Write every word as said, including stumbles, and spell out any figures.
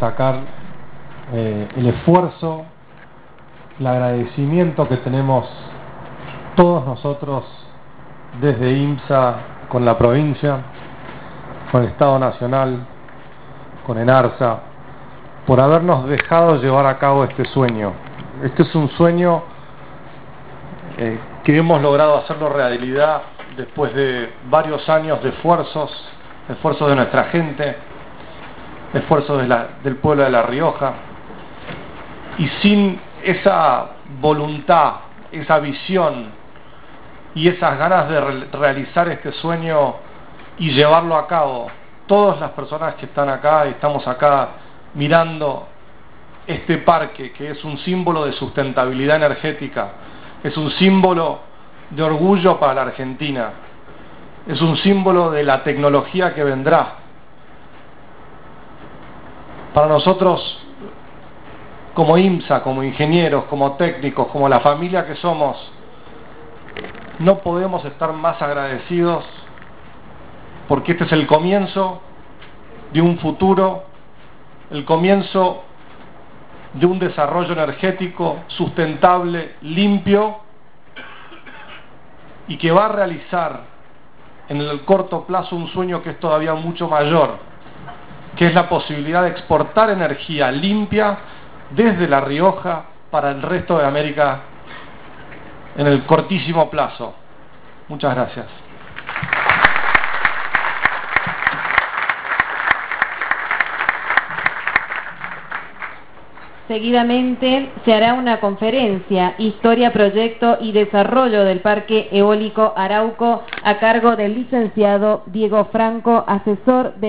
destacar eh, el esfuerzo, el agradecimiento que tenemos todos nosotros desde IMSA con la provincia, con el Estado Nacional, con ENARSA, por habernos dejado llevar a cabo este sueño. Este es un sueño eh, que hemos logrado hacerlo realidad después de varios años de esfuerzos, esfuerzos de nuestra gente, esfuerzos de la, del pueblo de La Rioja, y sin esa voluntad, esa visión y esas ganas de re realizar este sueño y llevarlo a cabo, todas las personas que están acá, estamos acá mirando este parque, que es un símbolo de sustentabilidad energética, es un símbolo de orgullo para la Argentina, es un símbolo de la tecnología que vendrá. Para nosotros, como IMSA, como ingenieros, como técnicos, como la familia que somos, no podemos estar más agradecidos, porque este es el comienzo de un futuro, el comienzo de un desarrollo energético sustentable, limpio, y que va a realizar en el corto plazo un sueño que es todavía mucho mayor, que es la posibilidad de exportar energía limpia desde La Rioja para el resto de América en el cortísimo plazo. Muchas gracias. Seguidamente se hará una conferencia, Historia, Proyecto y Desarrollo del Parque Eólico Arauco, a cargo del licenciado Diego Franco, asesor de